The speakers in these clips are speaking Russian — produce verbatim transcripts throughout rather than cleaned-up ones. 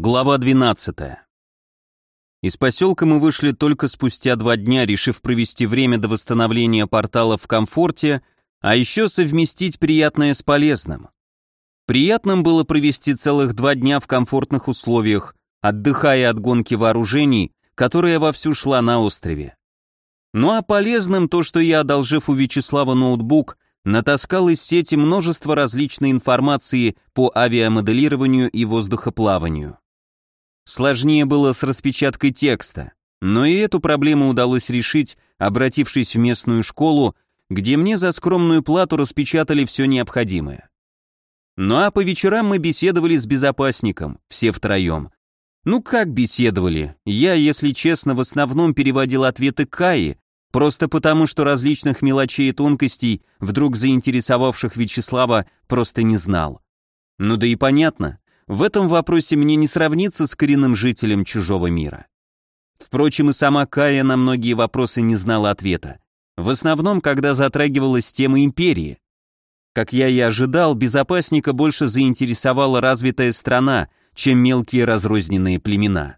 Глава двенадцатая. Из поселка мы вышли только спустя два дня, решив провести время до восстановления портала в комфорте, а еще совместить приятное с полезным. Приятным было провести целых два дня в комфортных условиях, отдыхая от гонки вооружений, которая вовсю шла на острове. Ну а полезным то, что я, одолжив у Вячеслава ноутбук, натаскал из сети множество различной информации по авиамоделированию и воздухоплаванию. Сложнее было с распечаткой текста, но и эту проблему удалось решить, обратившись в местную школу, где мне за скромную плату распечатали все необходимое. Ну а по вечерам мы беседовали с безопасником, все втроем. Ну как беседовали? Я, если честно, в основном переводил ответы Каи, просто потому, что различных мелочей и тонкостей, вдруг заинтересовавших Вячеслава, просто не знал. Ну да и понятно. В этом вопросе мне не сравниться с коренным жителем чужого мира. Впрочем, и сама Кая на многие вопросы не знала ответа. В основном, когда затрагивалась тема империи. Как я и ожидал, безопасника больше заинтересовала развитая страна, чем мелкие разрозненные племена.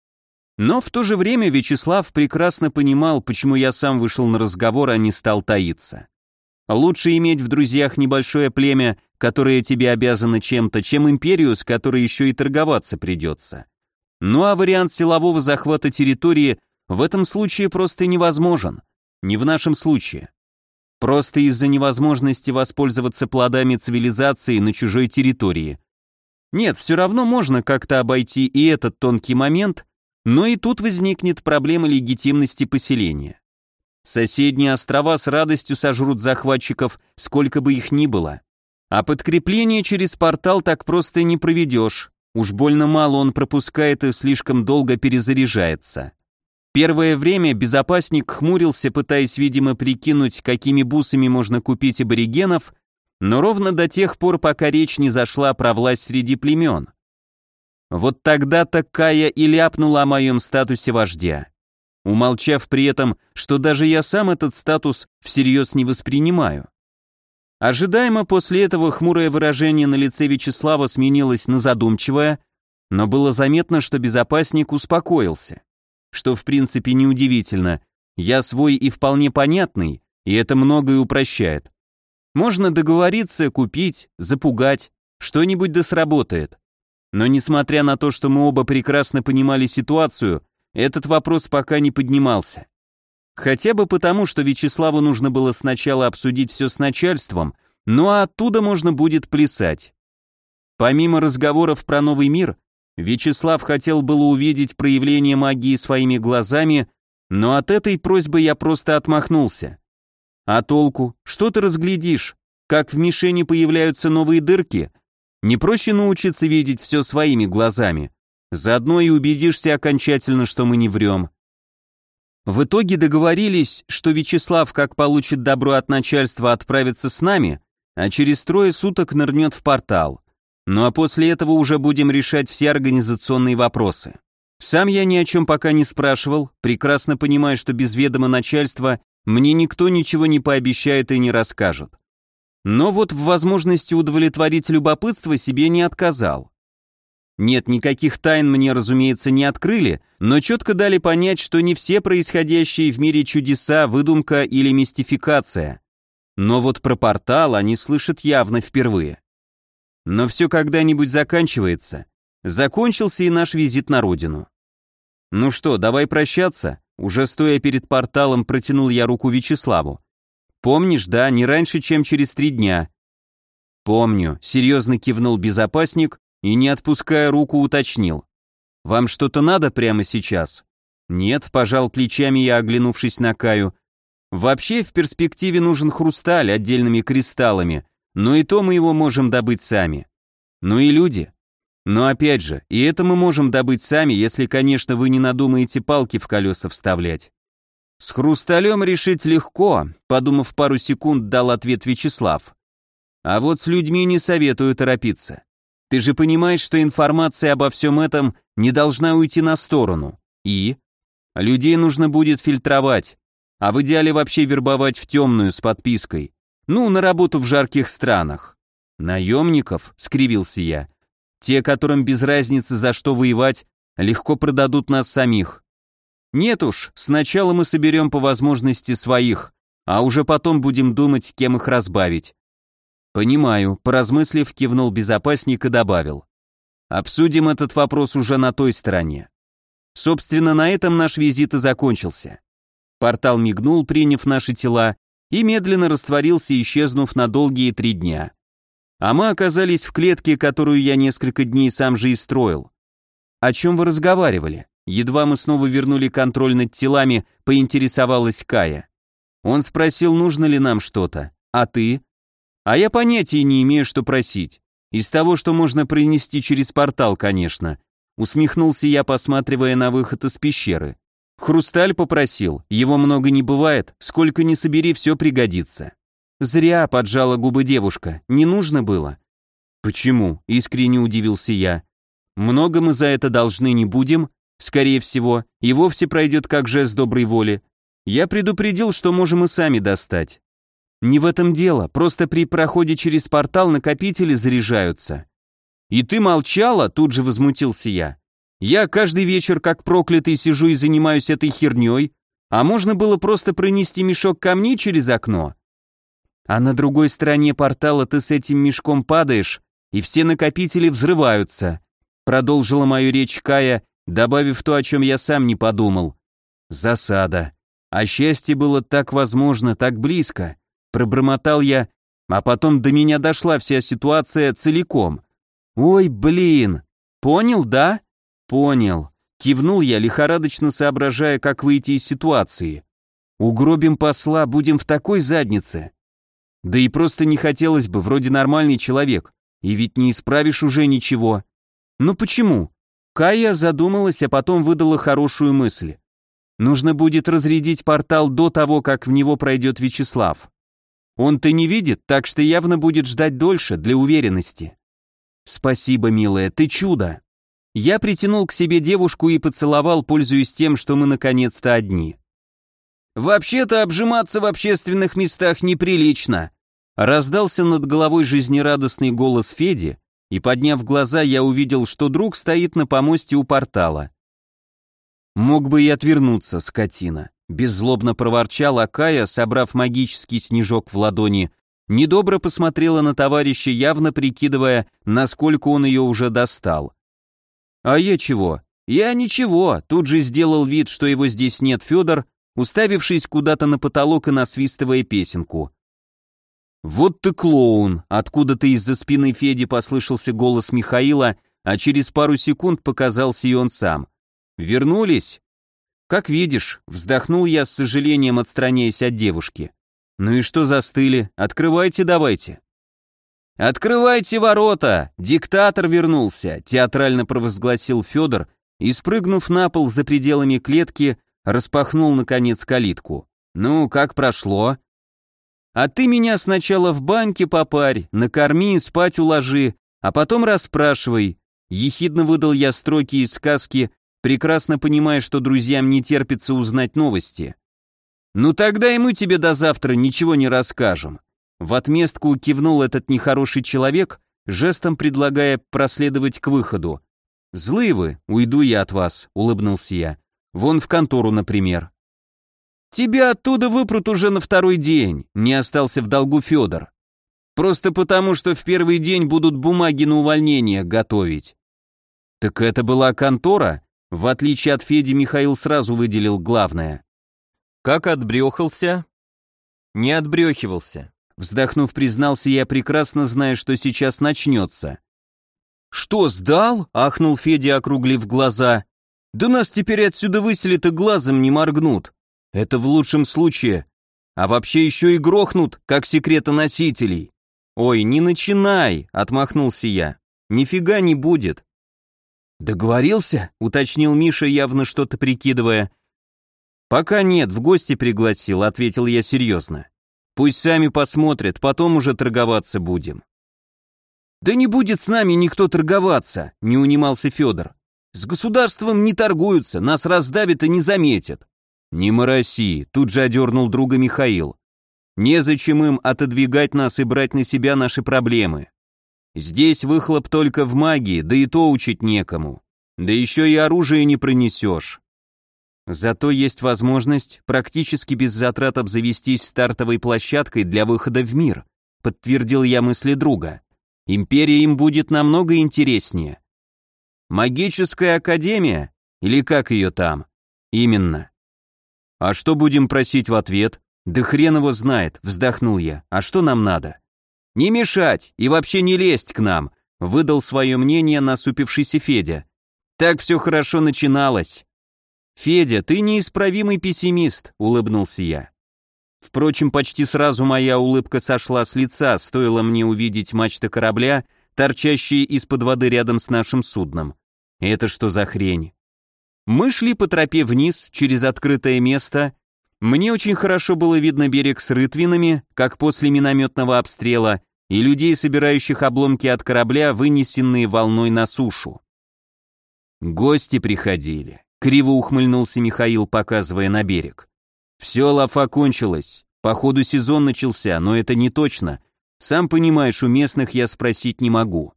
Но в то же время Вячеслав прекрасно понимал, почему я сам вышел на разговор, а не стал таиться. Лучше иметь в друзьях небольшое племя, которое тебе обязано чем-то, чем империю, с которой еще и торговаться придется. Ну а вариант силового захвата территории в этом случае просто невозможен. Не в нашем случае. Просто из-за невозможности воспользоваться плодами цивилизации на чужой территории. Нет, все равно можно как-то обойти и этот тонкий момент, но и тут возникнет проблема легитимности поселения. Соседние острова с радостью сожрут захватчиков, сколько бы их ни было. А подкрепление через портал так просто не проведешь. Уж больно мало он пропускает и слишком долго перезаряжается. Первое время безопасник хмурился, пытаясь, видимо, прикинуть, какими бусами можно купить аборигенов, но ровно до тех пор, пока речь не зашла про власть среди племен. Вот тогда-то Кая и ляпнула о моем статусе вождя, умолчав при этом, что даже я сам этот статус всерьез не воспринимаю. Ожидаемо после этого хмурое выражение на лице Вячеслава сменилось на задумчивое, но было заметно, что безопасник успокоился. Что в принципе неудивительно, я свой и вполне понятный, и это многое упрощает. Можно договориться, купить, запугать, что-нибудь да сработает. Но несмотря на то, что мы оба прекрасно понимали ситуацию, этот вопрос пока не поднимался. Хотя бы потому, что Вячеславу нужно было сначала обсудить все с начальством, ну а оттуда можно будет плясать. Помимо разговоров про новый мир, Вячеслав хотел было увидеть проявление магии своими глазами, но от этой просьбы я просто отмахнулся. А толку? Что ты разглядишь? Как в мишени появляются новые дырки? Не проще научиться видеть все своими глазами? Заодно и убедишься окончательно, что мы не врем. В итоге договорились, что Вячеслав, как получит добро от начальства, отправится с нами, а через трое суток нырнет в портал. Ну а после этого уже будем решать все организационные вопросы. Сам я ни о чем пока не спрашивал, прекрасно понимая, что без ведома начальства мне никто ничего не пообещает и не расскажет. Но вот в возможности удовлетворить любопытство себе не отказал. Нет, никаких тайн мне, разумеется, не открыли, но четко дали понять, что не все происходящие в мире чудеса – выдумка или мистификация. Но вот про портал они слышат явно впервые. Но все когда-нибудь заканчивается. Закончился и наш визит на родину. Ну что, давай прощаться? Уже стоя перед порталом, протянул я руку Вячеславу. Помнишь, да, не раньше, чем через три дня. Помню, серьезно кивнул безопасник и, не отпуская руку, уточнил. «Вам что-то надо прямо сейчас?» «Нет», — пожал плечами я, оглянувшись на Каю. «Вообще в перспективе нужен хрусталь отдельными кристаллами, но и то мы его можем добыть сами. Ну и люди. Но опять же, и это мы можем добыть сами, если, конечно, вы не надумаете палки в колеса вставлять». «С хрусталем решить легко», — подумав пару секунд, дал ответ Вячеслав. «А вот с людьми не советую торопиться. Ты же понимаешь, что информация обо всем этом не должна уйти на сторону. И? Людей нужно будет фильтровать, а в идеале вообще вербовать в темную с подпиской. Ну, на работу в жарких странах». «Наемников?» — скривился я. Те, которым без разницы за что воевать, легко продадут нас самих. Нет уж, сначала мы соберем по возможности своих, а уже потом будем думать, кем их разбавить. Понимаю, поразмыслив, кивнул безопасник и добавил. Обсудим этот вопрос уже на той стороне. Собственно, на этом наш визит и закончился. Портал мигнул, приняв наши тела, и медленно растворился, исчезнув на долгие три дня. А мы оказались в клетке, которую я несколько дней сам же и строил. О чем вы разговаривали? Едва мы снова вернули контроль над телами, поинтересовалась Кая. Он спросил, нужно ли нам что-то. А ты? А я понятия не имею, что просить. Из того, что можно принести через портал, конечно. Усмехнулся я, посматривая на выход из пещеры. Хрусталь попросил, его много не бывает, сколько ни собери, все пригодится. Зря, поджала губы девушка, не нужно было. Почему? Искренне удивился я. Много мы за это должны не будем, скорее всего, и вовсе пройдет как жест доброй воли. Я предупредил, что можем и сами достать. Не в этом дело, просто при проходе через портал накопители заряжаются. И ты молчала, тут же возмутился я. Я каждый вечер как проклятый сижу и занимаюсь этой херней, а можно было просто пронести мешок камней через окно. А на другой стороне портала ты с этим мешком падаешь, и все накопители взрываются. Продолжила мою речь Кая, добавив то, о чем я сам не подумал. Засада. А счастье было так возможно, так близко. Пробормотал я, а потом до меня дошла вся ситуация целиком. Ой, блин. Понял, да? Понял. Кивнул я, лихорадочно соображая, как выйти из ситуации. Угробим посла, будем в такой заднице. Да и просто не хотелось бы, вроде нормальный человек. И ведь не исправишь уже ничего. Ну почему? Кая задумалась, а потом выдала хорошую мысль. Нужно будет разрядить портал до того, как в него пройдет Вячеслав. Он-то не видит, так что явно будет ждать дольше, для уверенности. Спасибо, милая, ты чудо. Я притянул к себе девушку и поцеловал, пользуясь тем, что мы наконец-то одни. «Вообще-то обжиматься в общественных местах неприлично», раздался над головой жизнерадостный голос Феди, и, подняв глаза, я увидел, что друг стоит на помосте у портала. «Мог бы и отвернуться, скотина», — беззлобно проворчала Кая, собрав магический снежок в ладони, недобро посмотрела на товарища, явно прикидывая, насколько он ее уже достал. «А я чего?» «Я ничего», — тут же сделал вид, что его здесь нет Федор, уставившись куда-то на потолок и насвистывая песенку. «Вот ты клоун!» — откуда-то из-за спины Феди послышался голос Михаила, а через пару секунд показался и он сам. «Вернулись?» «Как видишь», — вздохнул я с сожалением, отстраняясь от девушки. «Ну и что застыли? Открывайте давайте». «Открывайте ворота! Диктатор вернулся!» — театрально провозгласил Федор и, спрыгнув на пол за пределами клетки, распахнул, наконец, калитку. «Ну, как прошло?» «А ты меня сначала в баньке попарь, накорми, спать уложи, а потом расспрашивай», — ехидно выдал я строки из сказки, прекрасно понимая, что друзьям не терпится узнать новости. «Ну тогда и мы тебе до завтра ничего не расскажем». В отместку кивнул этот нехороший человек, жестом предлагая проследовать к выходу. «Злые вы, уйду я от вас», — улыбнулся я. «Вон в контору, например». «Тебя оттуда выпрут уже на второй день», — не остался в долгу Федор. «Просто потому, что в первый день будут бумаги на увольнение готовить». «Так это была контора?» В отличие от Феди, Михаил сразу выделил главное. «Как отбрехался?» «Не отбрехивался», — вздохнув, признался я, прекрасно зная, что сейчас начнется. «Что, сдал?» — ахнул Федя, округлив глаза. «Да нас теперь отсюда выселят и глазом не моргнут. Это в лучшем случае. А вообще еще и грохнут, как секретоносителей». «Ой, не начинай», — отмахнулся я. «Нифига не будет». «Договорился?» — уточнил Миша, явно что-то прикидывая. «Пока нет, в гости пригласил», — ответил я серьезно. «Пусть сами посмотрят, потом уже торговаться будем». «Да не будет с нами никто торговаться», — не унимался Федор. «С государством не торгуются, нас раздавят и не заметят». «Не мороси», — тут же одернул друга Михаил. «Незачем им отодвигать нас и брать на себя наши проблемы. Здесь выхлоп только в магии, да и то учить некому. Да еще и оружие не пронесешь. Зато есть возможность практически без затрат обзавестись стартовой площадкой для выхода в мир, подтвердил я мысли друга. Империя им будет намного интереснее. Магическая академия? Или как ее там? Именно. А что будем просить в ответ? Да хрен его знает, вздохнул я. А что нам надо? Не мешать и вообще не лезть к нам, выдал свое мнение насупившийся Федя. Так все хорошо начиналось. Федя, ты неисправимый пессимист, улыбнулся я. Впрочем, почти сразу моя улыбка сошла с лица, стоило мне увидеть мачты корабля, торчащие из-под воды рядом с нашим судном. Это что за хрень? Мы шли по тропе вниз, через открытое место. Мне очень хорошо было видно берег с рытвинами, как после минометного обстрела, и людей, собирающих обломки от корабля, вынесенные волной на сушу. Гости приходили. Криво ухмыльнулся Михаил, показывая на берег. Все, лафа кончилась. Походу сезон начался, но это не точно. Сам понимаешь, у местных я спросить не могу.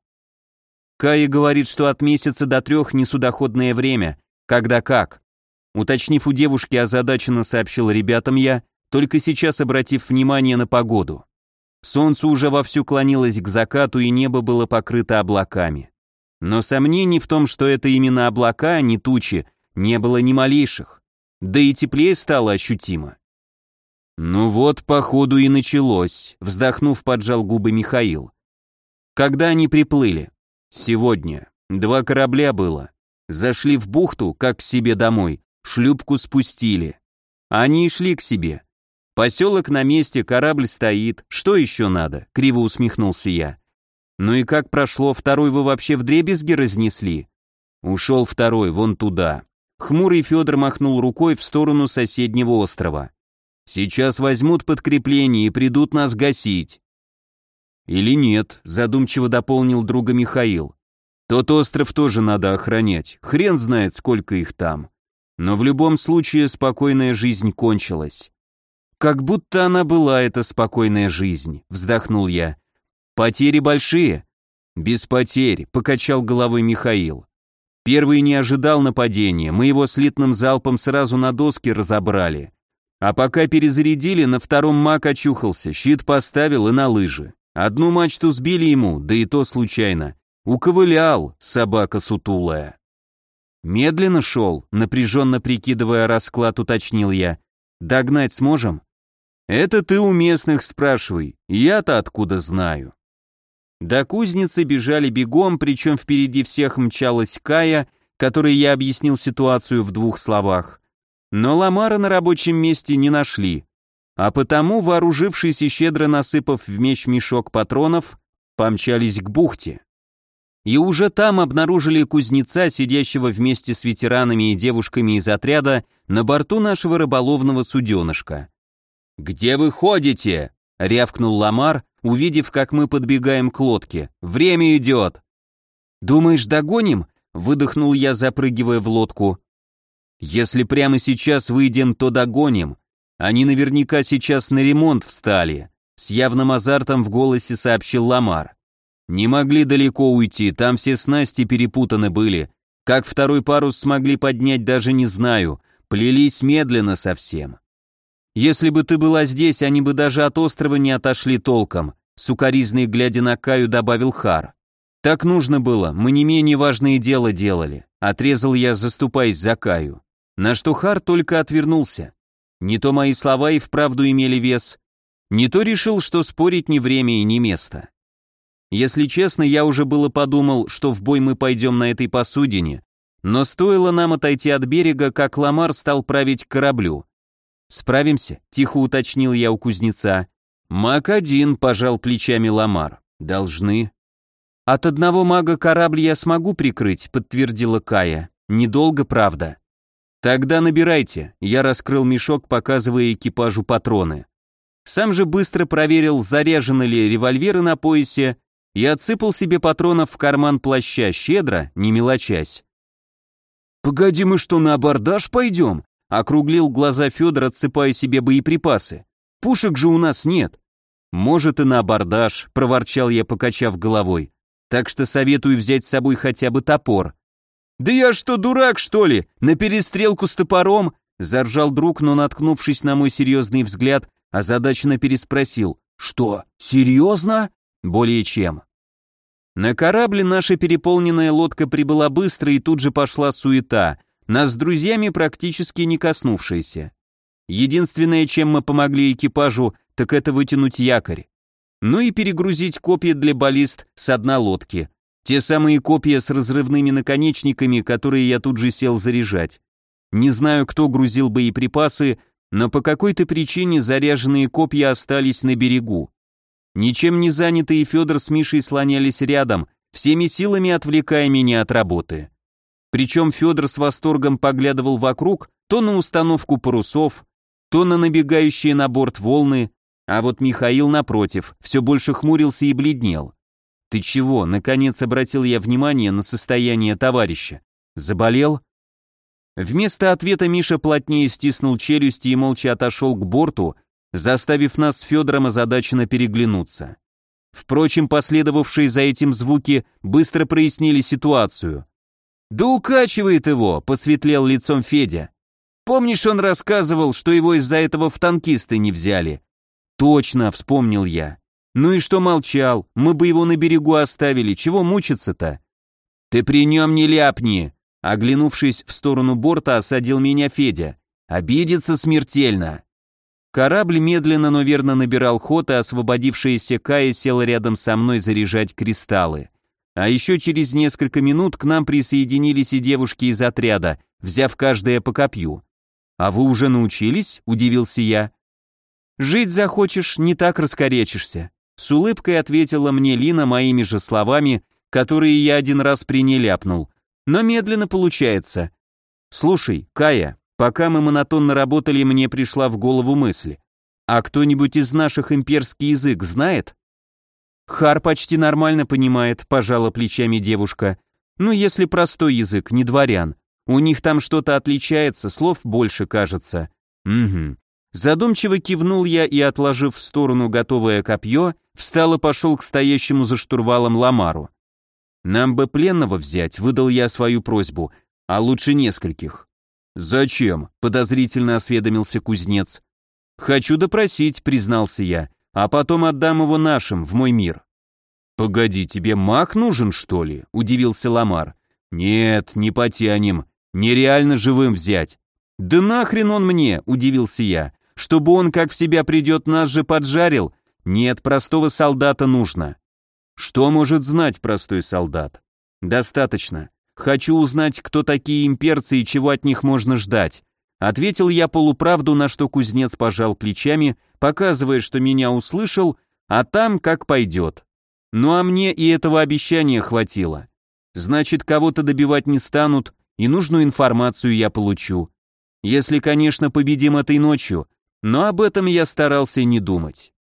Кая говорит, что от месяца до трех несудоходное время. Когда как? Уточнив у девушки, озадаченно сообщил ребятам я, только сейчас обратив внимание на погоду. Солнце уже вовсю клонилось к закату, и небо было покрыто облаками. Но сомнений в том, что это именно облака, а не тучи, не было ни малейших. Да и теплее стало ощутимо. Ну вот, походу и началось, вздохнув, поджал губы Михаил. Когда они приплыли? Сегодня. Два корабля было. Зашли в бухту, как к себе домой, шлюпку спустили. Они и шли к себе. Поселок на месте, корабль стоит. Что еще надо? Криво усмехнулся я. Ну и как прошло, второй вы вообще вдребезги разнесли? Ушел второй, вон туда. Хмурый Федор махнул рукой в сторону соседнего острова. Сейчас возьмут подкрепление и придут нас гасить. Или нет, задумчиво дополнил друга Михаил. Тот остров тоже надо охранять, хрен знает, сколько их там. Но в любом случае спокойная жизнь кончилась. Как будто она была, эта спокойная жизнь, вздохнул я. Потери большие? Без потерь, покачал головой Михаил. Первый не ожидал нападения, мы его слитным залпом сразу на доски разобрали. А пока перезарядили, на втором маг очухался, щит поставил и на лыжи. Одну мачту сбили ему, да и то случайно. Уковылял, собака сутулая. Медленно шел, напряженно прикидывая расклад, уточнил я. Догнать сможем? Это ты у местных спрашивай, я-то откуда знаю. До кузницы бежали бегом, причем впереди всех мчалась Кая, которой я объяснил ситуацию в двух словах. Но Ламара на рабочем месте не нашли, а потому, вооружившись и щедро насыпав в меч мешок патронов, помчались к бухте. И уже там обнаружили кузнеца, сидящего вместе с ветеранами и девушками из отряда на борту нашего рыболовного суденышка. «Где вы ходите?» — рявкнул Ламар, увидев, как мы подбегаем к лодке. «Время идет!» «Думаешь, догоним?» — выдохнул я, запрыгивая в лодку. «Если прямо сейчас выйдем, то догоним. Они наверняка сейчас на ремонт встали», — с явным азартом в голосе сообщил Ламар. «Не могли далеко уйти, там все снасти перепутаны были. Как второй парус смогли поднять, даже не знаю. Плелись медленно совсем». «Если бы ты была здесь, они бы даже от острова не отошли толком», — сукоризной глядя на Каю добавил Хар. «Так нужно было, мы не менее важное дело делали», — отрезал я, заступаясь за Каю. На что Хар только отвернулся. Не то мои слова и вправду имели вес, не то решил, что спорить не время и не место. Если честно, я уже было подумал, что в бой мы пойдем на этой посудине, но стоило нам отойти от берега, как Ламар стал править к кораблю. «Справимся?» — тихо уточнил я у кузнеца. «Маг один», — пожал плечами Ламар. «Должны». «От одного мага корабль я смогу прикрыть», — подтвердила Кая. «Недолго, правда». «Тогда набирайте», — я раскрыл мешок, показывая экипажу патроны. Сам же быстро проверил, заряжены ли револьверы на поясе, и отсыпал себе патронов в карман плаща, щедро, не мелочась. «Погоди, мы что, на абордаж пойдем?» — округлил глаза Федор, отсыпая себе боеприпасы. «Пушек же у нас нет». «Может, и на абордаж», — проворчал я, покачав головой. так что советую взять с собой хотя бы топор». «Да я что, дурак, что ли? На перестрелку с топором?» Заржал друг, но, наткнувшись на мой серьезный взгляд, озадаченно переспросил. «Что, серьезно?» «Более чем». На корабле наша переполненная лодка прибыла быстро, и тут же пошла суета, нас с друзьями практически не коснувшаяся. Единственное, чем мы помогли экипажу, так это вытянуть якорь. Ну и перегрузить копья для баллист с дна лодки. Те самые копья с разрывными наконечниками, которые я тут же сел заряжать. Не знаю, кто грузил боеприпасы, но по какой-то причине заряженные копья остались на берегу. Ничем не занятые Федор с Мишей слонялись рядом, всеми силами отвлекая меня от работы. Причем Федор с восторгом поглядывал вокруг, то на установку парусов, то на набегающие на борт волны, а вот Михаил, напротив, все больше хмурился и бледнел. «Ты чего?» — наконец обратил я внимание на состояние товарища. «Заболел?» Вместо ответа Миша плотнее стиснул челюсти и молча отошел к борту, заставив нас с Федором озадаченно переглянуться. Впрочем, последовавшие за этим звуки быстро прояснили ситуацию. «Да укачивает его», — посветлел лицом Федя. «Помнишь, он рассказывал, что его из-за этого в танкисты не взяли?» «Точно», — вспомнил я. «Ну и что молчал? Мы бы его на берегу оставили, чего мучиться-то?» «Ты при нем не ляпни», — оглянувшись в сторону борта, осадил меня Федя. «Обидится смертельно». Корабль медленно, но верно набирал ход, и освободившаяся Кая села рядом со мной заряжать кристаллы. А еще через несколько минут к нам присоединились и девушки из отряда, взяв каждая по копью. «А вы уже научились?» – удивился я. «Жить захочешь, не так раскорячишься», – с улыбкой ответила мне Лина моими же словами, которые я один раз при ней ляпнул. «Но медленно получается. Слушай, Кая, пока мы монотонно работали, мне пришла в голову мысль. А кто-нибудь из наших имперский язык знает?» «Хар почти нормально понимает», — пожала плечами девушка. «Ну, если простой язык, не дворян. У них там что-то отличается, слов больше, кажется». «Угу». Задумчиво кивнул я и, отложив в сторону готовое копье, встал и пошел к стоящему за штурвалом Ламару. «Нам бы пленного взять», — выдал я свою просьбу, — «а лучше нескольких». «Зачем?» — подозрительно осведомился кузнец. «Хочу допросить», — признался я, — «а потом отдам его нашим, в мой мир». «Погоди, тебе маг нужен, что ли?» — удивился Ламар. «Нет, не потянем, нереально живым взять». «Да нахрен он мне?» — удивился я. «Чтобы он, как в себя придет, нас же поджарил? Нет, простого солдата нужно». «Что может знать простой солдат?» «Достаточно. Хочу узнать, кто такие имперцы и чего от них можно ждать». Ответил я полуправду, на что кузнец пожал плечами, показывая, что меня услышал, а там как пойдет. Ну а мне и этого обещания хватило. Значит, кого-то добивать не станут, и нужную информацию я получу. Если, конечно, победим этой ночью, но об этом я старался не думать.